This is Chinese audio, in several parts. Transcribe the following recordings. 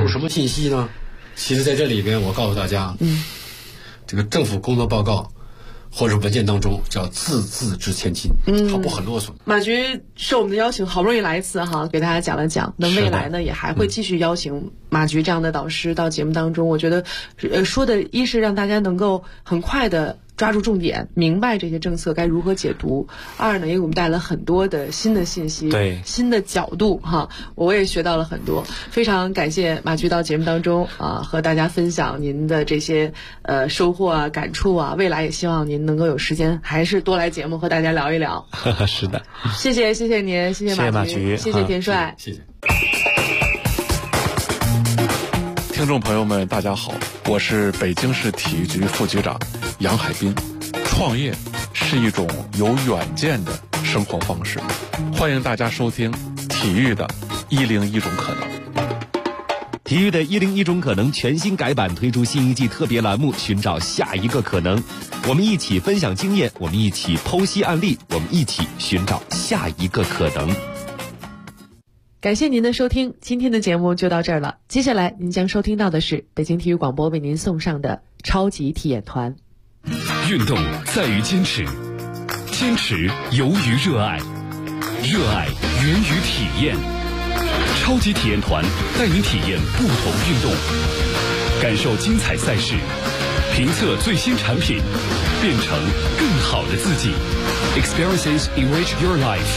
入什么信息呢？其实在这里边我告诉大家，这个政府工作报告或者文件当中叫字字值千金，它不很啰嗦。 马局受我们的邀请，好不容易来一次哈，给大家讲了讲。那未来呢，也还会继续邀请马局这样的导师到节目当中。我觉得，说的一是让大家能够很快的抓住重点，明白这些政策该如何解读；二呢，也给我们带来很多的新的信息， 对新的角度哈，我也学到了很多。非常感谢马局到节目当中和大家分享您的这些收获啊、感触啊。未来也希望您能够有时间，还是多来节目和大家聊一聊。 是的， 谢谢您，谢谢马局，谢谢田帅， 谢谢。 听众朋友们，大家好，我是北京市体育局副局长杨海滨。创业是一种有远见的生活方式，欢迎大家收听体育的101种可能。 体育的101种可能全新改版，推出新一季特别栏目，寻找下一个可能。我们一起分享经验，我们一起剖析案例，我们一起寻找下一个可能。 感谢您的收听，今天的节目就到这儿了。接下来您将收听到的是北京体育广播为您送上的超级体验团。 运动在于坚持，坚持由于热爱，热爱源于体验。超级体验团带您体验不同运动，感受精彩赛事，评测最新产品，变成更好的自己。Experiences enrich your life。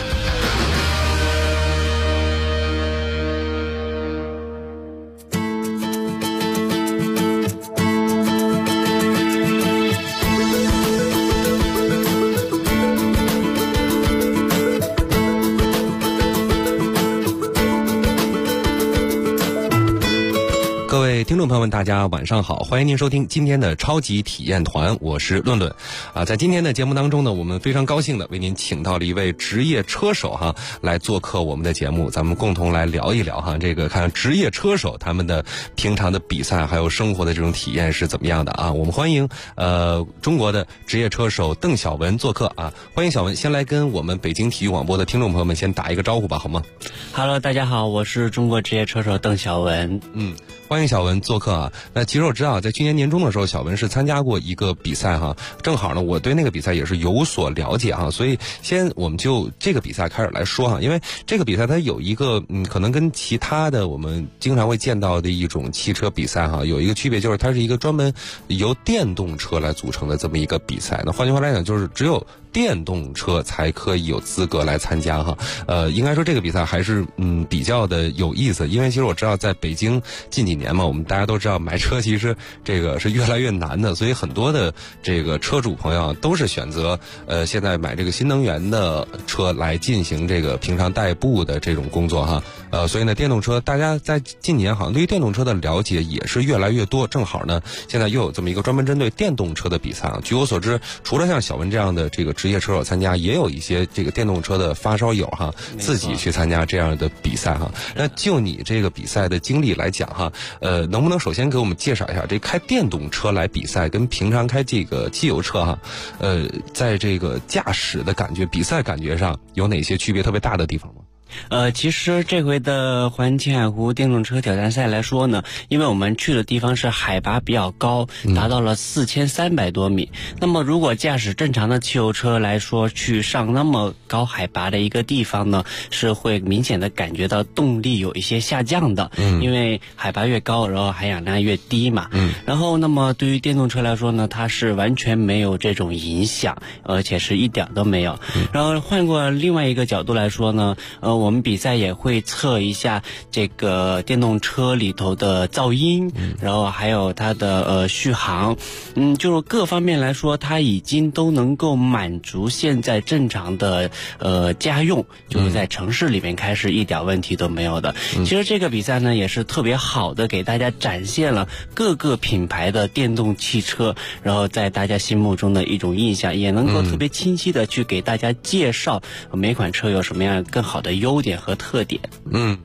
各位听众朋友们，大家晚上好，欢迎您收听今天的超级体验团，我是论论在今天的节目当中呢，我们非常高兴的为您请到了一位职业车手来做客我们的节目，咱们共同来聊一聊这个看职业车手他们的平常的比赛还有生活的这种体验是怎么样的啊。我们欢迎中国的职业车手邓晓雯做客啊，欢迎小雯，先来跟我们北京体育广播的听众朋友们先打一个招呼吧，好吗？ Hello， 大家好，我是中国职业车手邓晓雯。 欢迎小雯做客啊。那其实我知道在去年年中的时候，小雯是参加过一个比赛正好呢我对那个比赛也是有所了解所以先我们就这个比赛开始来说因为这个比赛它有一个可能跟其他的我们经常会见到的一种汽车比赛有一个区别，就是它是一个专门由电动车来组成的这么一个比赛。那换句话来讲，就是只有电动车才可以有资格来参加应该说这个比赛还是比较的有意思，因为其实我知道在北京近几年嘛，我们大家都知道买车其实这个是越来越难的，所以很多的这个车主朋友都是选择现在买这个新能源的车来进行这个平常代步的这种工作所以呢电动车大家在近年好像对于电动车的了解也是越来越多，正好呢现在又有这么一个专门针对电动车的比赛据我所知，除了像小雯这样的这个职业车手参加，也有一些这个电动车的发烧友自己去参加这样的比赛那就你这个比赛的经历来讲能不能首先给我们介绍一下这开电动车来比赛跟平常开这个汽油车在这个驾驶的感觉、比赛感觉上有哪些区别特别大的地方吗？ 其实这回的环青海湖电动车挑战赛来说呢，因为我们去的地方是海拔比较高，达到了4300多米。那么如果驾驶正常的汽油车来说，去上那么高海拔的一个地方呢，是会明显的感觉到动力有一些下降的。因为海拔越高，然后含氧量越低嘛。然后那么对于电动车来说呢，它是完全没有这种影响，而且是一点都没有。然后换过另外一个角度来说呢，我们比赛也会测一下这个电动车里头的噪音，然后还有它的续航，就是各方面来说，它已经都能够满足现在正常的家用，就是在城市里面开是一点问题都没有的。其实这个比赛呢也是特别好的给大家展现了各个品牌的电动汽车，然后在大家心目中的一种印象，也能够特别清晰的去给大家介绍每款车有什么样更好的优点和特点。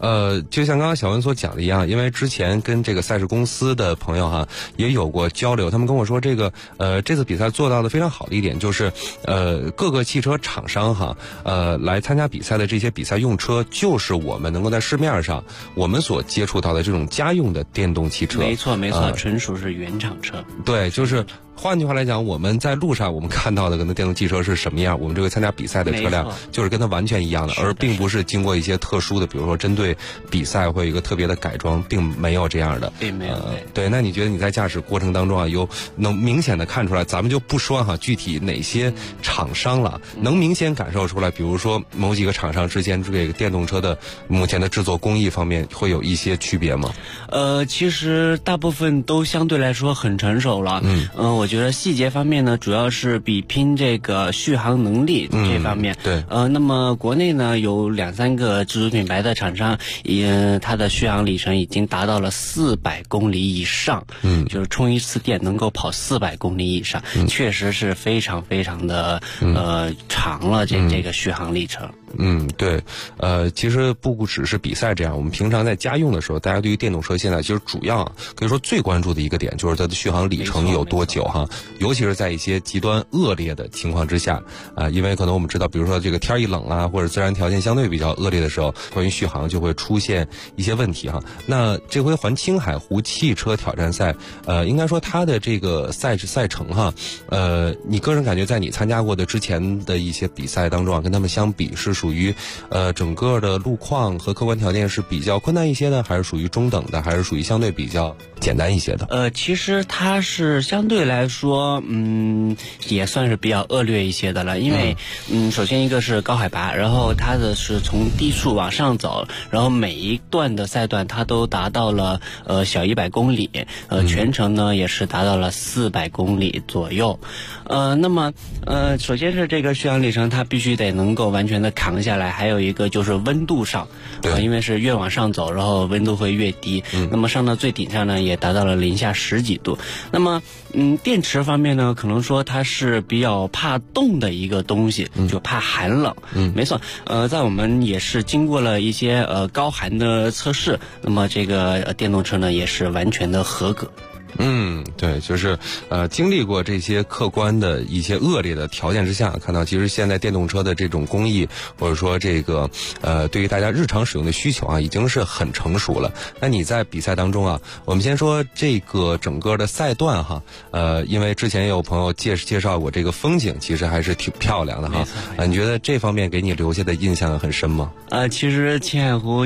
就像刚刚小文所讲的一样，因为之前跟这个赛事公司的朋友哈也有过交流，他们跟我说这次比赛做到的非常好的一点就是，各个汽车厂商哈来参加比赛的这些比赛用车，就是我们能够在市面上我们所接触到的这种家用的电动汽车。 没错，纯属是原厂车。 对，就是换句话来讲，我们在路上我们看到的可能电动汽车是什么样，我们这个参加比赛的车辆就是跟它完全一样的，而并不是经过一些特殊的，比如说针对比赛会有一个特别的改装，并没有这样的。 并没有。 对，那你觉得你在驾驶过程当中啊，有能明显的看出来，咱们就不说哈具体哪些厂商了，能明显感受出来，比如说某几个厂商之间这个电动车的目前的制作工艺方面会有一些区别吗？ 其实大部分都相对来说很成熟了。我觉得细节方面呢，主要是比拼这个续航能力这方面。 对。 那么国内呢有2-3个自主品牌的厂商，它的续航里程已经达到了400公里以上。就是充一次电能够跑400公里以上，确实是非常非常的长了这个续航里程。 对，其实不只是比赛这样，我们平常在家用的时候，大家对于电动车现在其实主要可以说最关注的一个点就是它的续航里程有多久哈，尤其是在一些极端恶劣的情况之下，因为可能我们知道，比如说这个天一冷啊，或者自然条件相对比较恶劣的时候，关于续航就会出现一些问题哈。那这回环青海湖汽车挑战赛，应该说它的这个赛程哈，你个人感觉在你参加过的之前的一些比赛当中啊，跟他们相比是属于整个的路况和客观条件是比较困难一些的，还是属于中等的，还是属于相对比较简单一些的？ 其实它是相对来说，也算是比较恶劣一些的了。因为，首先一个是高海拔，然后它的是从低处往上走，然后每一段的赛段它都达到了小100公里，全程呢也是达到了400公里左右。那么首先是这个续航里程它必须得能够完全的扛下来，还有一个就是温度上，因为是越往上走，然后温度会越低。那么上到最顶上呢，也达到了零下10几度。那么电池方面呢，可能说它是比较怕冻的一个东西，就怕寒冷。没错。在我们也是经过了一些高寒的测试，那么这个电动车呢也是完全的合格。 对，就是经历过这些客观的一些恶劣的条件之下，看到其实现在电动车的这种工艺，或者说这个对于大家日常使用的需求啊，已经是很成熟了。那你在比赛当中啊，我们先说这个整个的赛段哈，因为之前也有朋友介绍过这个风景，其实还是挺漂亮的哈。你觉得这方面给你留下的印象很深吗？ 其实青海湖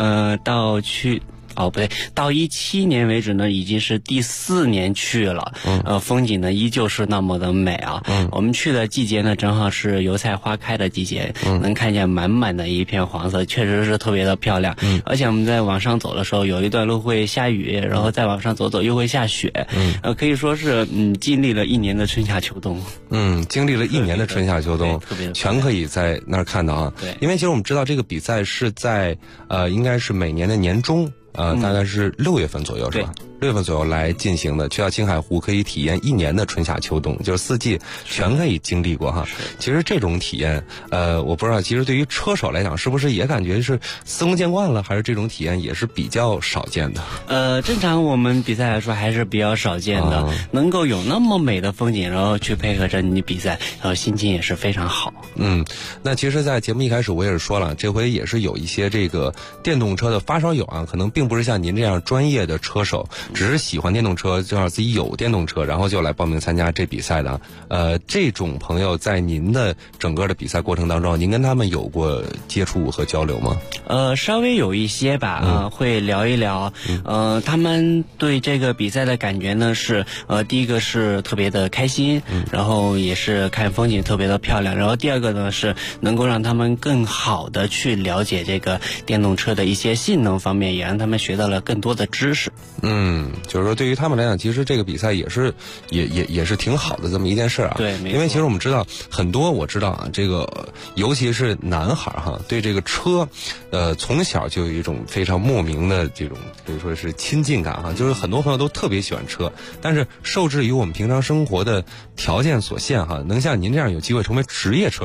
到17年为止呢，已经是第4年去了。风景呢依旧是那么的美啊。我们去的季节呢，正好是油菜花开的季节，能看见满满的一片黄色，确实是特别的漂亮。而且我们在往上走的时候，有一段路会下雨，然后再往上走又会下雪。可以说是经历了1年的春夏秋冬。 经历了1年的春夏秋冬，全可以在那儿看到啊。 对， 因为其实我们知道这个比赛是在应该是每年的年中。大概是6月份左右是吧？6月份左右来进行的，去到青海湖可以体验1年的春夏秋冬，就是4季全可以经历过哈。其实这种体验，我不知道，其实对于车手来讲，是不是也感觉是司空见惯了，还是这种体验也是比较少见的？ 正常我们比赛来说还是比较少见的，能够有那么美的风景，然后去配合着你比赛，然后心情也是非常好。 那其实，在节目一开始我也是说了，这回也是有一些这个电动车的发烧友啊，可能并不是像您这样专业的车手，只是喜欢电动车，正好自己有电动车，然后就来报名参加这比赛的。这种朋友在您的整个的比赛过程当中，您跟他们有过接触和交流吗？ 稍微有一些吧，会聊一聊。他们对这个比赛的感觉呢是，第一个是特别的开心，然后也是看风景特别的漂亮，然后第二个呢是能够让他们更好的去了解这个电动车的一些性能方面，也让他们学到了更多的知识。 就是说对于他们来讲，其实这个比赛也是挺好的这么一件事啊。 对，没错。 因为其实我们知道很多，我知道啊，这个尤其是男孩哈，对这个车，从小就有一种非常莫名的这种可以说是亲近感哈，就是很多朋友都特别喜欢车，但是受制于我们平常生活的条件所限哈，能像您这样有机会成为职业车手，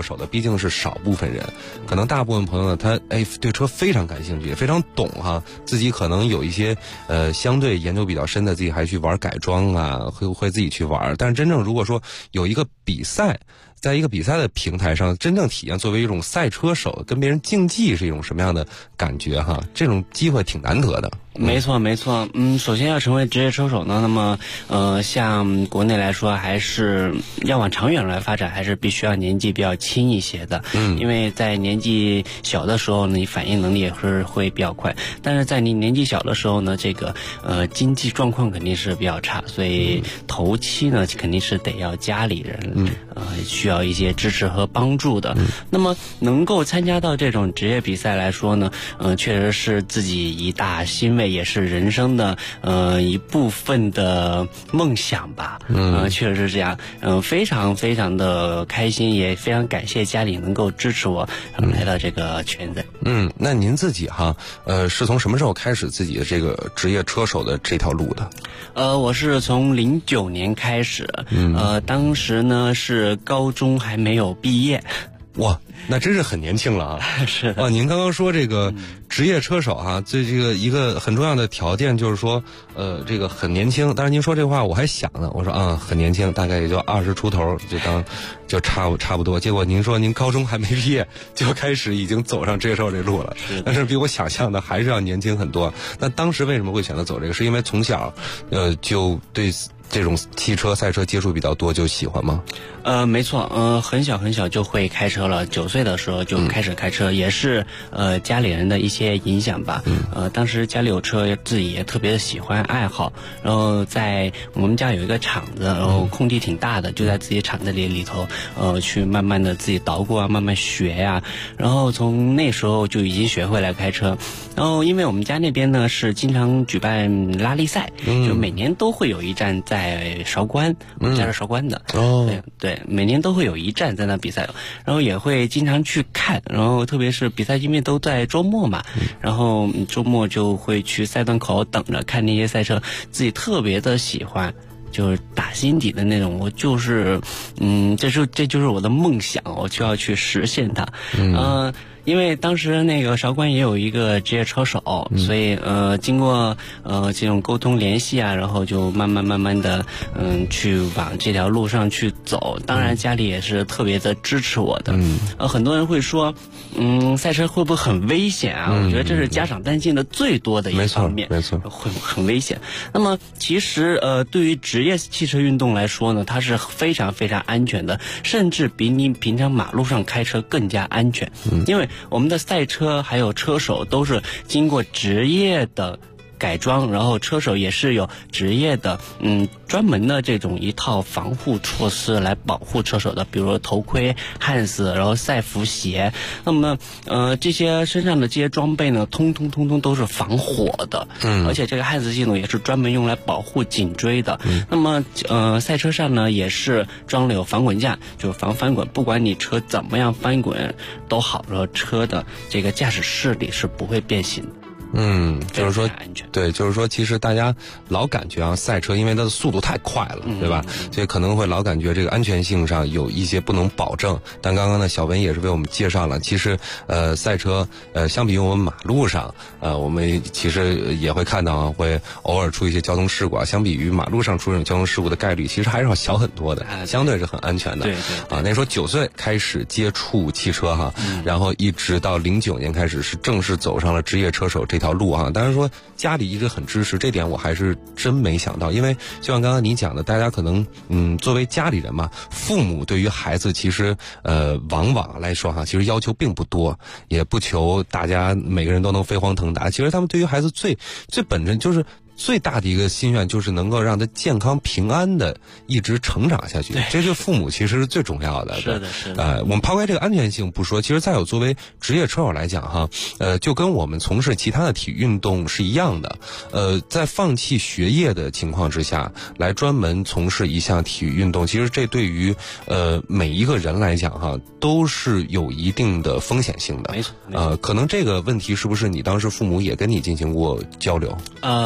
手的毕竟是少部分人，可能大部分朋友呢，他对车非常感兴趣，也非常懂哈，自己可能有一些相对研究比较深的，自己还去玩改装啊，会自己去玩。但是真正如果说有一个比赛，在一个比赛的平台上真正体验作为一种赛车手跟别人竞技是一种什么样的感觉哈，这种机会挺难得的。 没错没错，首先要成为职业车手呢，那么像国内来说，还是要往长远来发展，还是必须要年纪比较轻一些的。因为在年纪小的时候呢，你反应能力也是会比较快，但是在你年纪小的时候呢，这个经济状况肯定是比较差，所以头期呢肯定是得要家里人需要一些支持和帮助的。那么能够参加到这种职业比赛来说呢，确实是自己一大欣慰，也是人生的一部分的梦想吧。确实是这样。非常非常的开心，也非常感谢家里能够支持我来到这个圈子。 那您自己哈，是从什么时候开始自己的这个职业车手的这条路的？ 我是从09年开始，当时呢是高中还没有毕业。 哇，那真是很年轻了啊！ 是的。 您刚刚说这个职业车手哈，这个一个很重要的条件就是说，这个很年轻。当然您说这话我还想呢，我说很年轻，大概也就20出头，就差不多。结果您说您高中还没毕业就开始已经走上职业车手这路了，但是比我想象的还是要年轻很多。那当时为什么会选择走这个？是因为从小就对这种汽车赛车接触比较多，就喜欢吗？ 没错，很小就会开车了，9岁的时候就开始开车，也是家里人的一些影响吧。当时家里有车，自己也特别的喜欢爱好，然后在我们家有一个厂子，然后空地挺大的，就在自己厂子里头去慢慢的自己捣鼓啊，慢慢学呀，然后从那时候就已经学会来开车。然后因为我们家那边呢是经常举办拉力赛，就每年都会有一站在韶关，我们家是韶关的。对，每年都会有一站在那比赛，然后也会经常去看，然后特别是比赛因为都在周末嘛，然后周末就会去赛段口等着看那些赛车，自己特别的喜欢，就是打心底的那种，我就是这就是我的梦想，我就要去实现它。因为当时那个韶关也有一个职业车手，所以经过这种沟通联系啊，然后就慢慢的去往这条路上去走。当然家里也是特别的支持我的。很多人会说赛车会不会很危险啊？我觉得这是家长担心的最多的一方面。 没错， 会很危险。那么其实对于职业汽车运动来说呢，它是非常非常安全的，甚至比你平常马路上开车更加安全。因为我们的赛车还有车手都是经过职业的改装，然后车手也是有职业的专门的这种一套防护措施来保护车手的，比如说头盔、汉斯，然后赛服鞋。那么这些身上的这些装备呢，通通都是防火的。而且这个汉斯系统也是专门用来保护颈椎的。那么赛车上呢也是装了有防滚架，就是防翻滚，不管你车怎么样翻滚都好，然后车的这个驾驶视力是不会变形的。 就是说安全。 对，就是说其实大家老感觉赛车因为它的速度太快了，对吧？所以可能会老感觉这个安全性上有一些不能保证。但刚刚呢，小文也是为我们介绍了，其实赛车相比于我们马路上我们其实也会看到会偶尔出一些交通事故啊，相比于马路上出这种交通事故的概率其实还是要小很多的，相对是很安全的。 对那时候9岁开始接触汽车哈，然后一直到09年开始是正式走上了职业车手这条路啊。当然说家里一直很支持，这点我还是真没想到。因为就像刚刚你讲的，大家可能作为家里人嘛，父母对于孩子其实往往来说其实要求并不多，也不求大家每个人都能飞黄腾达。其实他们对于孩子最本真就是最大的一个心愿就是能够让他健康平安的一直成长下去，这对父母其实是最重要的。 是的。 我们抛开这个安全性不说，其实再有作为职业车手来讲就跟我们从事其他的体育运动是一样的。在放弃学业的情况之下，来专门从事一项体育运动，其实这对于每一个人来讲都是有一定的风险性的。 没错。 可能这个问题是不是你当时父母也跟你进行过交流？ 肯定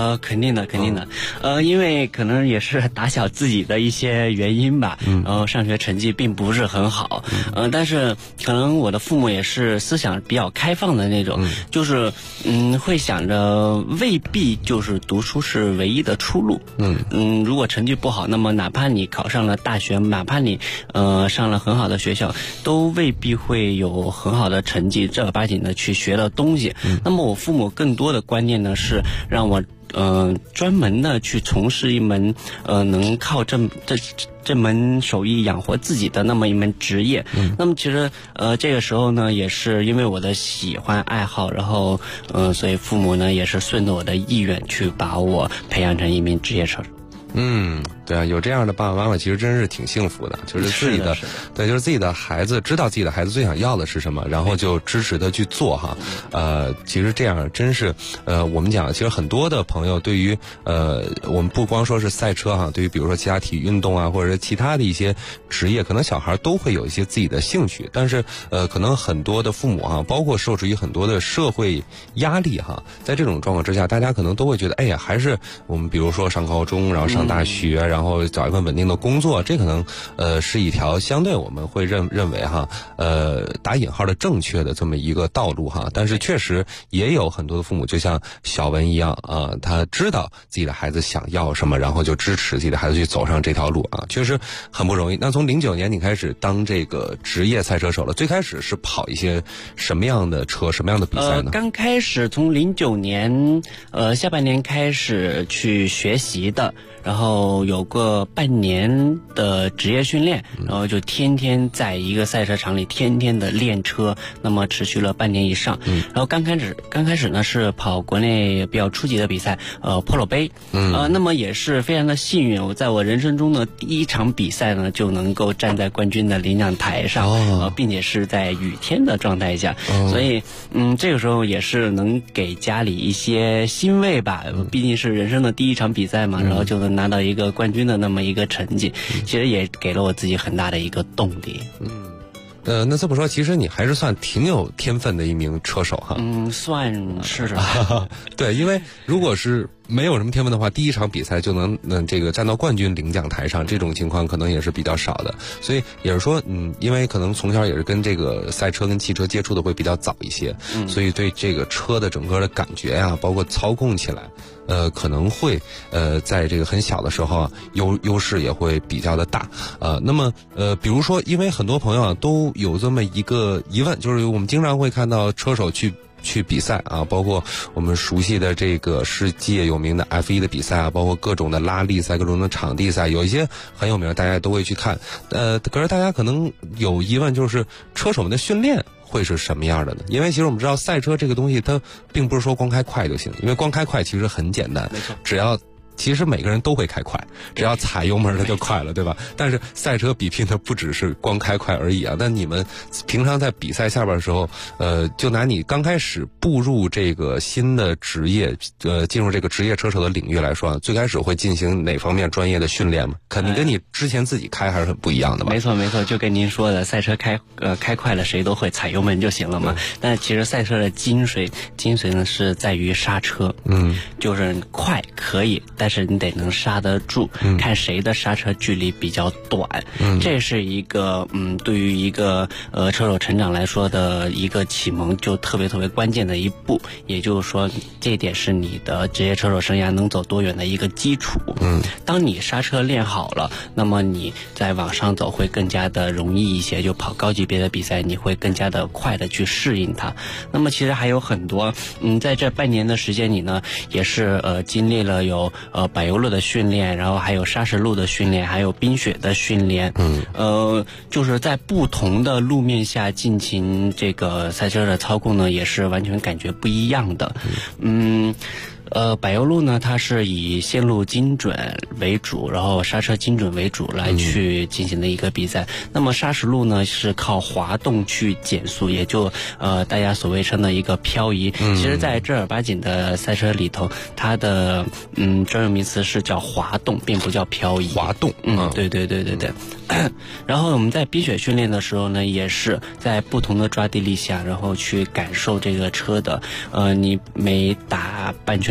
定的。因为可能也是打小自己的一些原因吧，然后上学成绩并不是很好，但是可能我的父母也是思想比较开放的那种，就是会想着未必就是读书是唯一的出路，如果成绩不好，那么哪怕你考上了大学，哪怕你上了很好的学校，都未必会有很好的成绩，正儿八经的去学到东西。那么我父母更多的观念呢是让我专门的去从事一门能靠这门手艺养活自己的那么一门职业。那么其实这个时候呢，也是因为我的喜欢爱好，然后所以父母呢也是顺着我的意愿去把我培养成一名职业车手。 对啊，有这样的爸爸妈妈其实真是挺幸福的，就是自己的对，就是自己的孩子知道自己的孩子最想要的是什么，然后就支持他去做哈。其实这样真是我们讲，其实很多的朋友对于我们不光说是赛车哈，对于比如说其他体育运动啊，或者是其他的一些职业，可能小孩都会有一些自己的兴趣，但是可能很多的父母哈，包括受制于很多的社会压力哈，在这种状况之下，大家可能都会觉得，哎呀，还是我们比如说上高中，然后上大学，然后找一份稳定的工作，这可能是一条相对我们会认为哈打引号的正确的这么一个道路哈。但是确实也有很多的父母就像小文一样啊，他知道自己的孩子想要什么，然后就支持自己的孩子去走上这条路啊，确实很不容易。那从09年你开始当这个职业赛车手了，最开始是跑一些什么样的车，什么样的比赛呢？ 刚开始从09年下半年开始去学习的，然后有个半年的职业训练，然后就天天在一个赛车场里天天的练车，那么持续了半年以上。然后刚开始呢是跑国内比较初级的比赛，Polo 杯，那么也是非常的幸运，我在我人生中的第一场比赛呢就能够站在冠军的领奖台上，并且是在雨天的状态下，所以这个时候也是能给家里一些欣慰吧，毕竟是人生的第一场比赛嘛，然后就能拿到一个冠军的那么一个成绩，其实也给了我自己很大的一个动力。 那这么说，其实你还是算挺有天分的一名车手哈。 算是对，因为如果是没有什么天分的话，第一场比赛就能这个站到冠军领奖台上，这种情况可能也是比较少的。所以也是说，因为可能从小也是跟这个赛车跟汽车接触的会比较早一些，所以对这个车的整个的感觉呀，包括操控起来，可能会在这个很小的时候优势也会比较的大。那么比如说，因为很多朋友啊都有这么一个疑问，就是我们经常会看到车手去比赛啊，包括我们熟悉的这个世界有名的 F1 的比赛啊，包括各种的拉力赛、各种的场地赛，有一些很有名，大家都会去看。可是大家可能有疑问，就是车手们的训练会是什么样的呢？因为其实我们知道赛车这个东西，它并不是说光开快就行，因为光开快其实很简单， 没错， 只要其实每个人都会开快，只要踩油门它就快了，对吧？但是赛车比拼的不只是光开快而已啊。那你们平常在比赛下边的时候，就拿你刚开始步入这个新的职业，进入这个职业车手的领域来说，最开始会进行哪方面专业的训练吗？肯定跟你之前自己开还是很不一样的吧？ 没错，就跟您说的，赛车开快了谁都会，踩油门就行了嘛。但其实赛车的精髓呢是在于刹车，就是快可以，但是你得能刹得住，看谁的刹车距离比较短，这是一个对于一个车手成长来说的一个启蒙，就特别关键的一步。也就是说，这一点是你的职业车手生涯能走多远的一个基础。当你刹车练好了，那么你再往上走会更加的容易一些，就跑高级别的比赛你会更加的快的去适应它。那么其实还有很多在这半年的时间里呢，也是经历了有柏油路的训练，然后还有砂石路的训练，还有冰雪的训练。就是在不同的路面下进行这个赛车的操控呢，也是完全感觉不一样的。柏油路呢，它是以线路精准为主，然后刹车精准为主来去进行的一个比赛。那么砂石路呢，是靠滑动去减速，也就大家所谓称的一个漂移。其实在正儿八经的赛车里头，它的专有名词是叫滑动，并不叫漂移。 滑动， 对。然后我们在冰雪训练的时候呢，也是在不同的抓地力下，然后去感受这个车的你每打半圈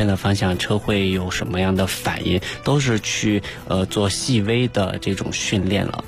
正的方向，车会有什么样的反应，都是去做细微的这种训练了。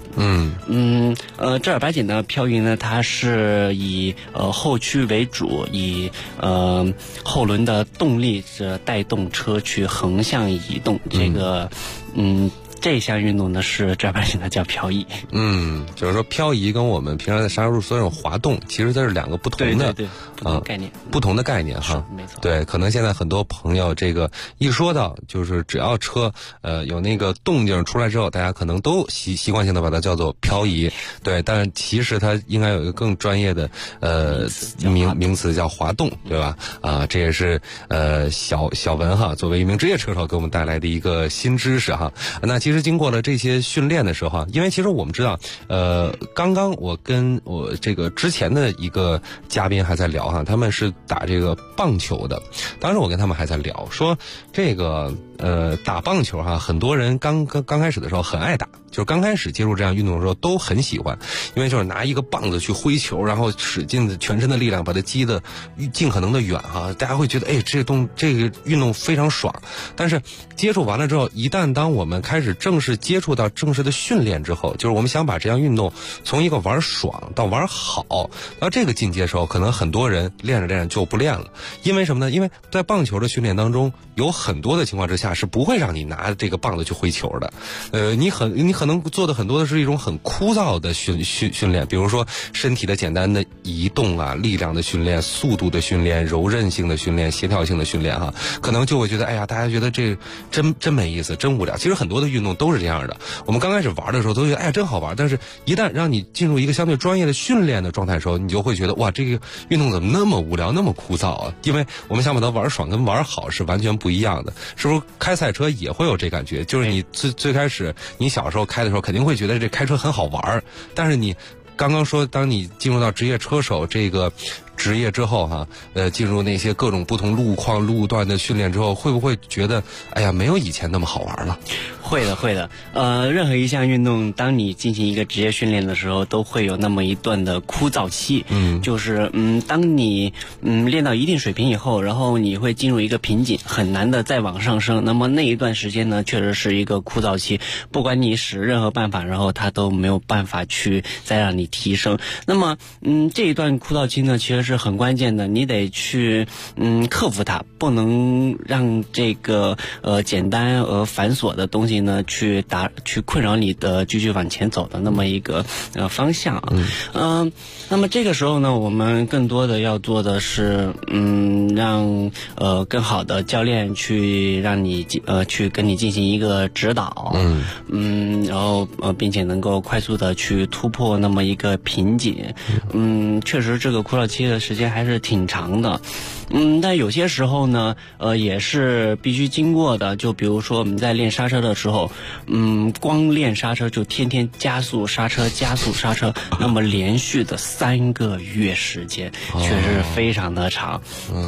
正儿八经的漂移呢，它是以后驱为主，以后轮的动力是带动车去横向移动。这个这项运动呢是正儿八经的叫漂移。 就是说漂移跟我们平常在沙路说这种滑动，其实这是两个不同的概念， 不同的概念哈。 没错。 对，可能现在很多朋友这个一说到就是只要车有那个动静出来之后，大家可能都习惯性的把它叫做漂移。对，但其实它应该有一个更专业的名词叫滑动，对吧？这也是小文哈作为一名职业车手给我们带来的一个新知识哈。那其实经过了这些训练的时候，因为其实我们知道，刚刚我跟我这个之前的一个嘉宾还在聊哈，他们是打这个棒球的，当时我跟他们还在聊说这个打棒球哈，很多人刚开始的时候很爱打，就是刚开始接触这样运动的时候都很喜欢，因为就是拿一个棒子去挥球，然后使尽全身的力量把它击得尽可能的远哈，大家会觉得这个运动非常爽。但是接触完了之后，一旦当我们开始正式接触到正式的训练之后，就是我们想把这项运动从一个玩爽到玩好，到这个境界的时候，可能很多人练着就不练了。因为什么呢？因为在棒球的训练当中，有很多的情况之下是不会让你拿这个棒子去挥球的。你可能做的很多的是一种很枯燥的训练，比如说身体的简单的移动啊，力量的训练，速度的训练，柔韧性的训练，协调性的训练哈，可能就会觉得大家觉得这真没意思，真无聊。其实很多的运动都是这样的，我们刚开始玩的时候都觉得真好玩，但是一旦让你进入一个相对专业的训练的状态的时候，你就会觉得哇，这个运动怎么那么无聊，那么枯燥啊？因为我们想把它玩爽跟玩好是完全不一样的。是不是开赛车也会有这感觉？就是你最开始你小时候开的时候肯定会觉得这开车很好玩，但是你刚刚说当你进入到职业车手这个职业之后哈，进入那些各种不同路况路段的训练之后，会不会觉得没有以前那么好玩了？ 会的。任何一项运动，当你进行一个职业训练的时候，都会有那么一段的枯燥期。就是当你练到一定水平以后，然后你会进入一个瓶颈，很难的再往上升。那么那一段时间呢，确实是一个枯燥期，不管你使任何办法，然后它都没有办法去再让你提升。那么这一段枯燥期呢，其实是很关键的，你得去克服它，不能让这个简单而繁琐的东西呢去困扰你的继续往前走的那么一个方向啊。那么这个时候呢，我们更多的要做的是让更好的教练去让你去跟你进行一个指导，然后并且能够快速的去突破那么一个瓶颈。确实这个枯燥期的时间还是挺长的。但有些时候呢，也是必须经过的。就比如说我们在练刹车的时候，光练刹车就天天加速刹车，那么连续的3个月时间，确实非常的长。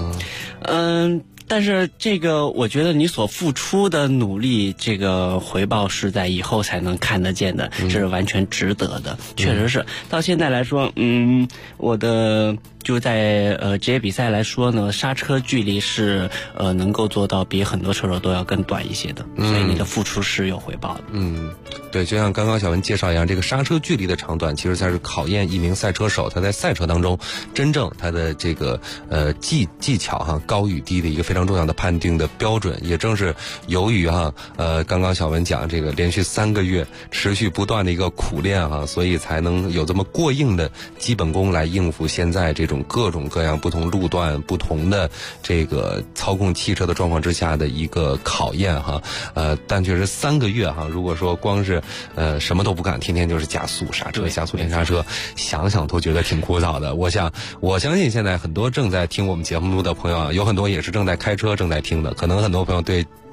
但是这个我觉得你所付出的努力，这个回报是在以后才能看得见的，这是完全值得的。确实是到现在来说，我的就在职业比赛来说呢，刹车距离是能够做到比很多车手都要更短一些的，所以你的付出是有回报的。 对，就像刚刚小文介绍一样，这个刹车距离的长短，其实才是考验一名赛车手他在赛车当中真正他的这个技巧哈高与低的一个非常重要的判定的标准。也正是由于刚刚小文讲这个连续3个月持续不断的一个苦练哈，所以才能有这么过硬的基本功来应付现在这种各种各样不同路段不同的这个操控汽车的状况之下的一个考验哈。但确实3个月哈，如果说光是什么都不干，天天就是加速刹车加速练刹车，想想都觉得挺枯燥的。我相信现在很多正在听我们节目的朋友啊，有很多也是正在开车正在听的，可能很多朋友对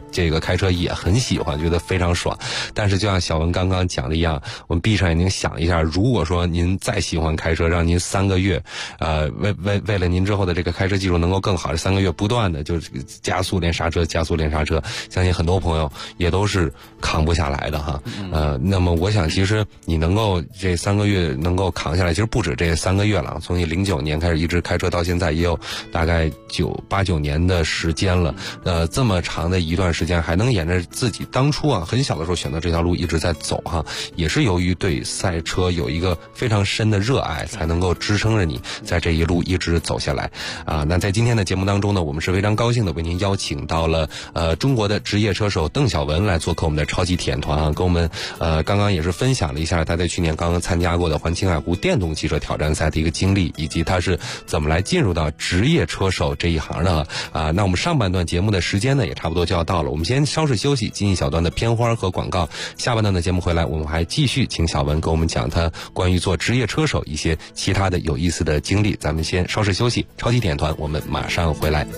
这个开车也很喜欢，觉得非常爽。但是就像小文刚刚讲的一样，我们闭上眼睛想一下，如果说您再喜欢开车，让您3个月，为了您之后的这个开车技术能够更好，这3个月不断的就是加速练刹车，加速练刹车，相信很多朋友也都是扛不下来的哈。那么我想其实你能够这3个月能够扛下来，其实不止这3个月了，从你09年开始一直开车到现在也有大概8、9年的时间了。这么长的一段时间还能沿着自己当初很小的时候选择这条路一直在走哈，也是由于对赛车有一个非常深的热爱，才能够支撑着你在这一路一直走下来那在今天的节目当中呢，我们是非常高兴的为您邀请到了中国的职业车手邓小文来做客我们的超级体验团跟我们刚刚也是分享了一下他在去年刚刚参加过的环青海湖电动汽车挑战赛的一个经历，以及他是怎么来进入到职业车手这一行的那我们上半段节目的时间呢也差不多就要到了，我们先稍事休息，进一小段的片花和广告，下半段的节目回来我们还继续请小文跟我们讲他关于做职业车手一些其他的有意思的经历。咱们先稍事休息，超级体验团我们马上回来。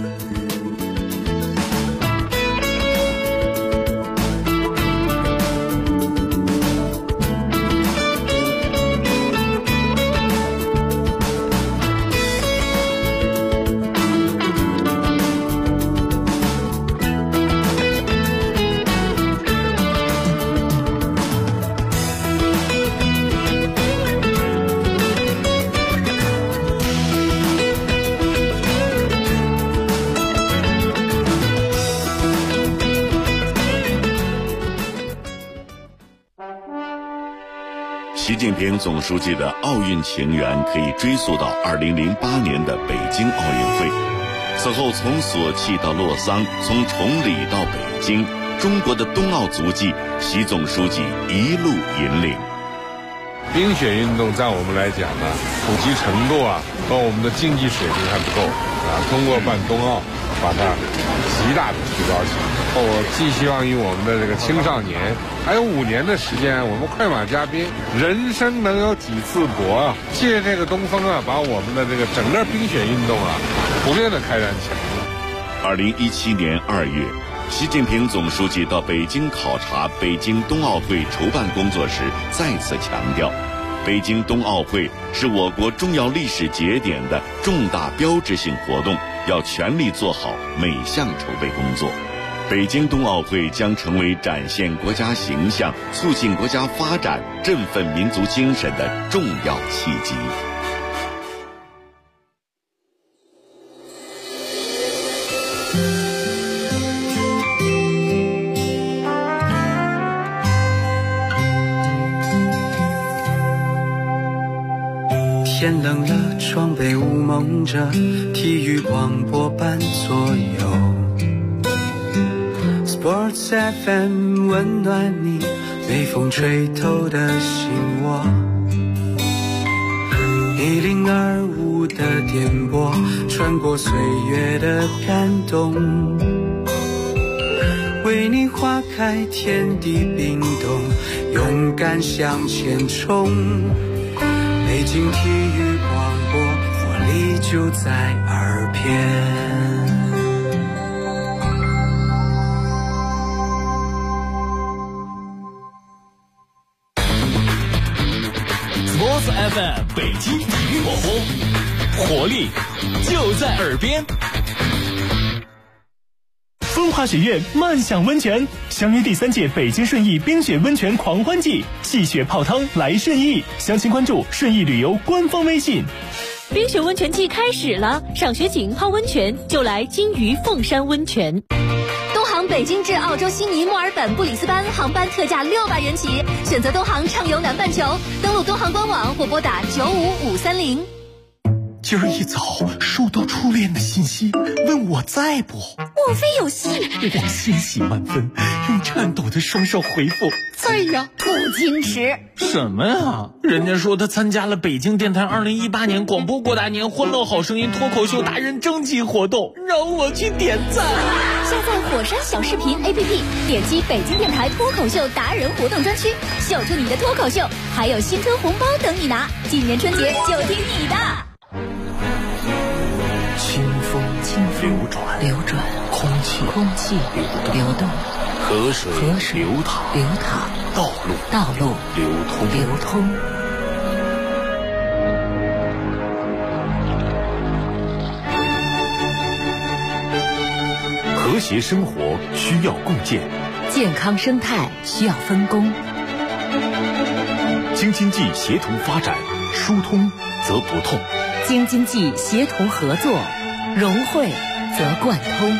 习近平总书记的奥运情缘可以追溯到2008年的北京奥运会。此后从索契到洛桑，从崇礼到北京，中国的冬奥足迹，习总书记一路引领。 冰雪运动在我们来讲呢，普及程度和我们的经济水平还不够通过办冬奥把它极大的提高起来。我寄希望于我们的这个青少年，还有5年的时间，我们快马加鞭，人生能有几次搏借这个东风把我们的这个整个冰雪运动普遍的开展起来。 2017年2月，习近平总书记到北京考察北京冬奥会筹办工作时，再次强调，北京冬奥会是我国重要历史节点的重大标志性活动，要全力做好每项筹备工作。北京冬奥会将成为展现国家形象、促进国家发展、振奋民族精神的重要契机。 天冷了，窗被雾蒙着，体育广播伴左右。Sports FM 温暖你被风吹透的心窝，1025的电波穿过岁月的感动，为你划开天地冰冻，勇敢向前冲。北京体育广播，活力就在耳边。 FM 北京体育广播，活力就在耳边。风华学院漫享温泉，相约第3届北京顺义冰雪温泉狂欢季，戏雪泡汤来顺义，详情关注顺义旅游官方微信。 冰雪温泉季开始了，赏雪景泡温泉就来金鱼凤山温泉。东航北京至澳洲悉尼、墨尔本、布里斯班航班特价600元起，选择东航畅游南半球，登录东航官网或拨打95530。 今儿一早收到初恋的信息，问我在不？ 莫非有戏？ 我欣喜万分，用颤抖的双手回复在呀。 不矜持什么呀？人家说他参加了北京电台2018年广播过大年欢乐好声音脱口秀达人征集活动，让我去点赞。 下载火山小视频 APP， 点击北京电台脱口秀达人活动专区，秀出你的脱口秀，还有新春红包等你拿。今年春节就听你的。 清风流转， 空气流动， 河水流淌，道路流通。 和谐生活需要共建， 健康生态需要分工。 京津冀协同发展，疏通则不痛； 京津冀协同合作，融汇则贯通。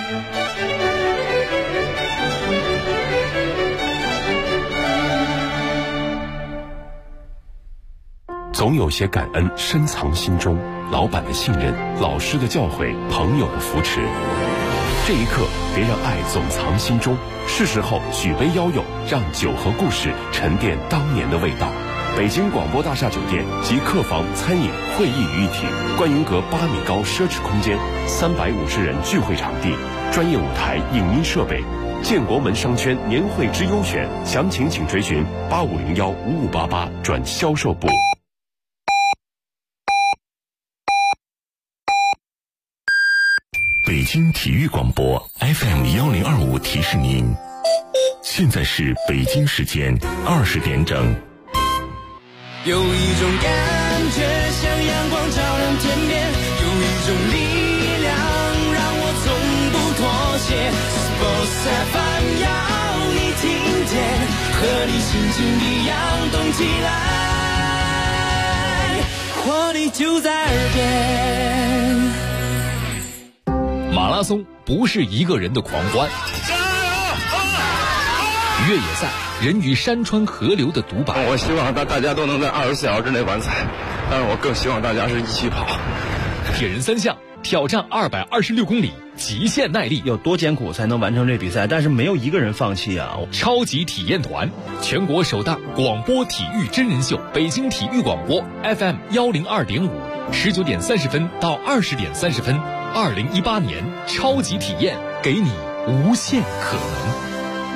总有些感恩深藏心中，老板的信任，老师的教诲，朋友的扶持。这一刻，别让爱总藏心中，是时候举杯邀友，让酒和故事沉淀当年的味道。北京广播大厦酒店集客房、餐饮、会议于一体，观云阁8米高奢侈空间，350人聚会场地，专业舞台、影音设备。建国门商圈年会之优选，详情请追询85015588转销售部。北京体育广播 FM1025提示您，现在是北京时间20点整。 有一种感觉像阳光照亮天边，有一种力量让我从不妥协。Sports FM 要你听见，和你心情一样动起来，活力就在耳边。 马拉松不是一个人的狂欢，越野赛人与山川河流的独白。 我希望大家都能在24小时之内完赛，但是我更希望大家是一起跑。 铁人3项挑战226公里，极限耐力， 有多艰苦才能完成这比赛？但是没有一个人放弃啊！ 超级体验团，全国首档广播体育真人秀，北京体育广播 FM102.5，19点30分到20点30分。2018年超级体验，给你无限可能。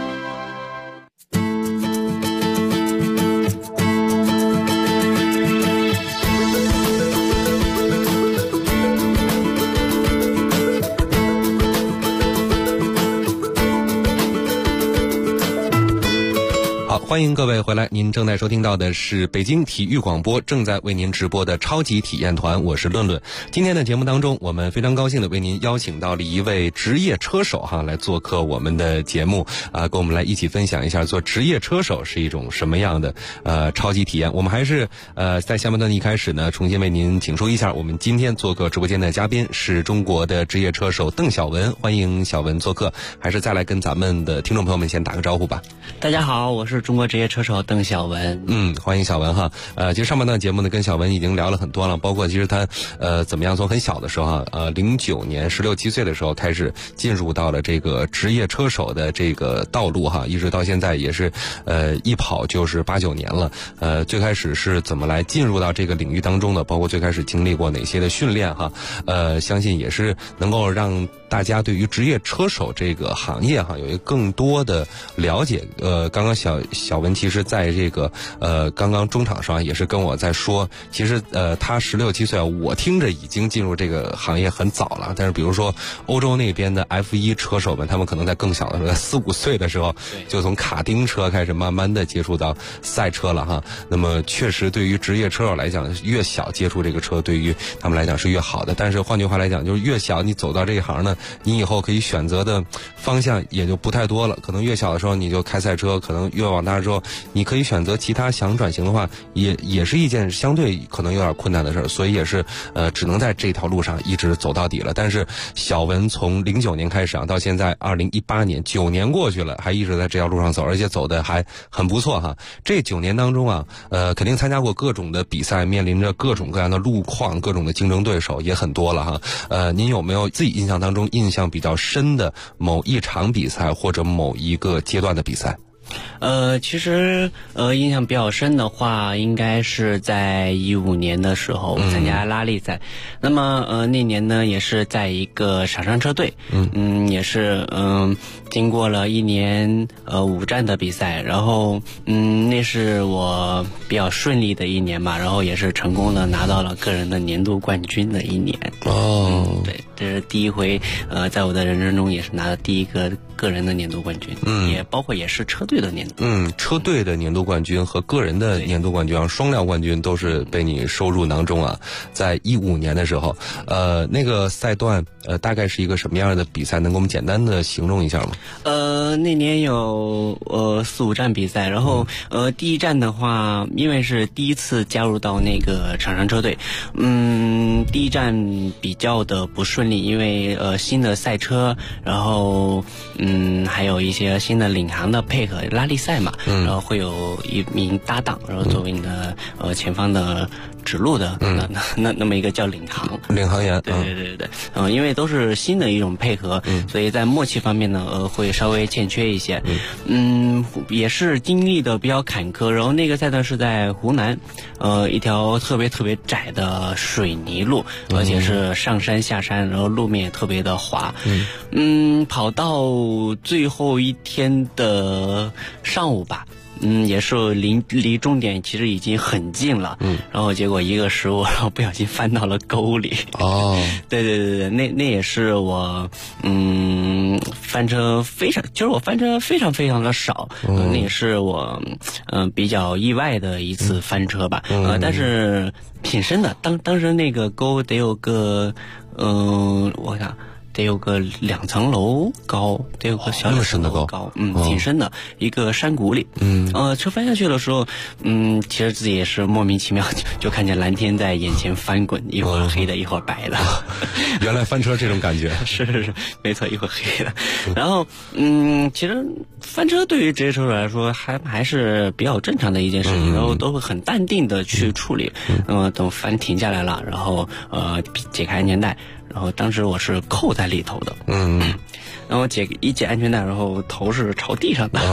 欢迎各位回来，您正在收听到的是北京体育广播正在为您直播的超级体验团，我是论论。今天的节目当中，我们非常高兴的为您邀请到了一位职业车手来做客我们的节目跟我们来一起分享一下做职业车手是一种什么样的超级体验。我们还是在下半段一开始呢，重新为您请出一下我们今天做客直播间的嘉宾是中国的职业车手邓晓文，欢迎晓文做客。还是再来跟咱们的听众朋友们先打个招呼吧。 大家好，我是中国职业车手邓晓文。 欢迎晓文哈。其实上半段节目呢，跟晓文已经聊了很多了，包括其实他怎么样从很小的时候09年16、17岁的时候开始进入到了这个职业车手的这个道路一直到现在也是一跑就是8、9年了。最开始是怎么来进入到这个领域当中的，包括最开始经历过哪些的训练相信也是能够让大家对于职业车手这个行业有一个更多的了解。刚刚晓文其实在这个刚刚中场上也是跟我在说，其实他16、17岁我听着已经进入这个行业很早了，但是比如说欧洲那边的 F1 车手们，他们可能在更小的时候，在4、5岁的时候就从卡丁车开始慢慢的接触到赛车了那么确实对于职业车手来讲，越小接触这个车对于他们来讲是越好的。但是换句话来讲，就是越小你走到这一行呢，你以后可以选择的方向也就不太多了。可能越小的时候你就开赛车，可能越往大之后你可以选择其他，想转型的话也是一件相对可能有点困难的事儿，所以也是只能在这条路上一直走到底了。但是晓文从09年开始到现在2018年9年过去了，还一直在这条路上走，而且走的还很不错这9年当中肯定参加过各种的比赛，面临着各种各样的路况，各种的竞争对手也很多了您有没有自己印象当中印象比较深的某一场比赛或者某一个阶段的比赛？ 其实印象比较深的话，应该是在15年的时候参加拉力赛。那么那年呢，也是在一个赏山车队，也是经过了1年5站的比赛，然后那是我比较顺利的一年吧，然后也是成功的拿到了个人的年度冠军的一年。 对。 这是第一回，在我的人生中也是拿了第一个个人的年度冠军，也包括也是车队的年度。 车队的年度冠军和个人的年度冠军，双料冠军都是被你收入囊中啊。在15年的时候，那个赛段大概是一个什么样的比赛？能给我们简单的形容一下吗？ 那年有4、5站比赛，然后第一站的话，因为是第一次加入到那个厂商车队，第一站比较的不顺利，因为新的赛车，然后还有一些新的领航的配合拉力赛嘛，然后会有一名搭档，然后作为你的前方的指路的那么一个叫领航员， 对，因为都是新的一种配合，所以在默契方面呢，会稍微欠缺一些，也是经历的比较坎坷。然后那个赛段是在湖南，一条特别窄的水泥路，而且是上山下山，然后路面也特别的滑，跑到最后一天的上午吧。也是离终点其实已经很近了，然后结果一个失误，然后不小心翻到了沟里。对，那也是我翻车非常的少，那也是我比较意外的一次翻车吧，但是挺深的，当时那个沟得有个我想得有个2层楼高，得有个小2层楼高，挺深的一个山谷里。车翻下去的时候，其实自己也是莫名其妙就看见蓝天在眼前翻滚，一会儿黑的，一会儿白的。 原来翻车这种感觉， 是，没错，一会儿黑的。然后，其实翻车对于职业车手来说还是比较正常的一件事情，然后都会很淡定的去处理。等翻停下来了，然后解开安全带。然后当时我是扣在里头的，然后解安全带，然后头是朝地上的，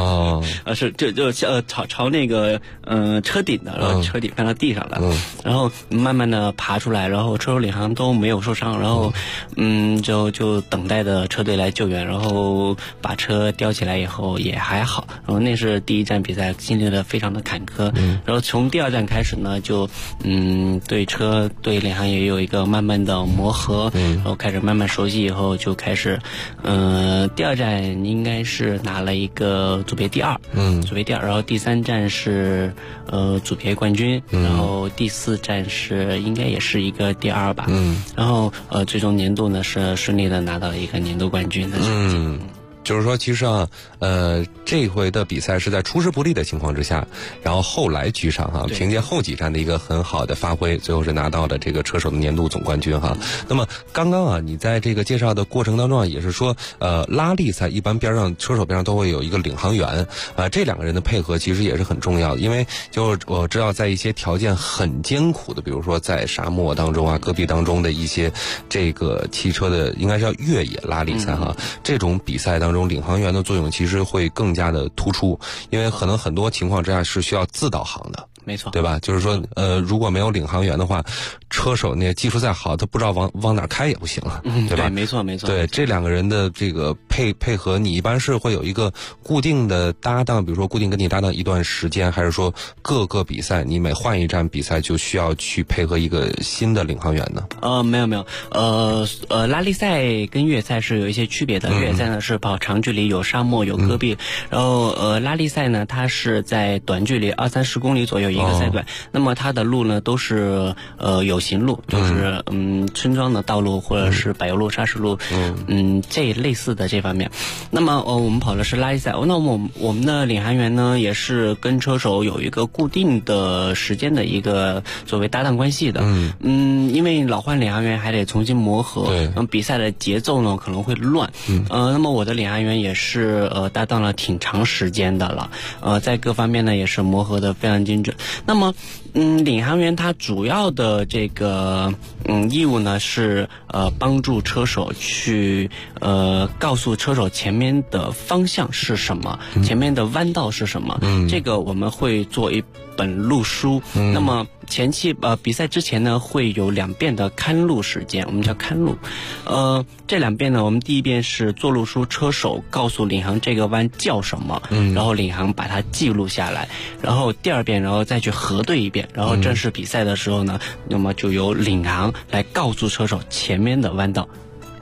朝那个车顶的，然后车顶翻到地上了，然后慢慢的爬出来，然后车手领航都没有受伤，然后就等待的车队来救援，然后把车吊起来以后也还好，然后那是第一站比赛经历的非常的坎坷，然后从第2站开始呢，就对车对领航也有一个慢慢的磨合。然后开始慢慢熟悉以后，就开始，第2站应该是拿了一个组别第2，组别第2，然后第3站是组别冠军，然后第4站是应该也是一个第2吧，然后最终年度呢是顺利的拿到了一个年度冠军的成绩。 就是说，其实啊，这回的比赛是在出师不利的情况之下，然后后来居上哈，凭借后几站的一个很好的发挥，最后是拿到了这个车手的年度总冠军哈。那么刚刚啊，你在这个介绍的过程当中啊，也是说，拉力赛一般车手边上都会有一个领航员啊，这2个人的配合其实也是很重要的，因为就我知道在一些条件很艰苦的，比如说在沙漠当中啊、戈壁当中的一些这个汽车的应该是叫越野拉力赛哈，这种比赛当中。领航员的作用其实会更加的突出，因为可能很多情况之下是需要自导航的。 没错， 对吧？就是说，如果没有领航员的话，车手那技术再好，他不知道往哪开也不行了，对吧？ 对，没错。 对，这2个人的这个配合，你一般是会有一个固定的搭档，比如说固定跟你搭档一段时间，还是说各个比赛你每换一站比赛就需要去配合一个新的领航员呢？ 没有，拉力赛跟越野赛是有一些区别的。越野赛呢是跑长距离，有沙漠，有戈壁，然后拉力赛呢，它是在短距离20-30公里左右。一个赛段，那么它的路呢都是有形路，就是村庄的道路或者是柏油路、砂石路，这类似的这方面。那么我们跑的是拉力赛，那我们的领航员呢也是跟车手有一个固定的时间的一个作为搭档关系的。因为老换领航员还得重新磨合，比赛的节奏呢可能会乱。那么我的领航员也是搭档了挺长时间的了，在各方面呢也是磨合的非常精准。那么领航员他主要的这个义务呢是帮助车手去告诉车手前面的方向是什么，前面的弯道是什么，这个我们会做一本路书。那么前期比赛之前呢会有2遍的看路时间，我们叫看路。这2遍呢，我们第一遍是做路书，车手告诉领航这个弯叫什么，然后领航把它记录下来，然后第2遍然后再去核对一遍，然后正式比赛的时候呢，那么就由领航来告诉车手前面的弯道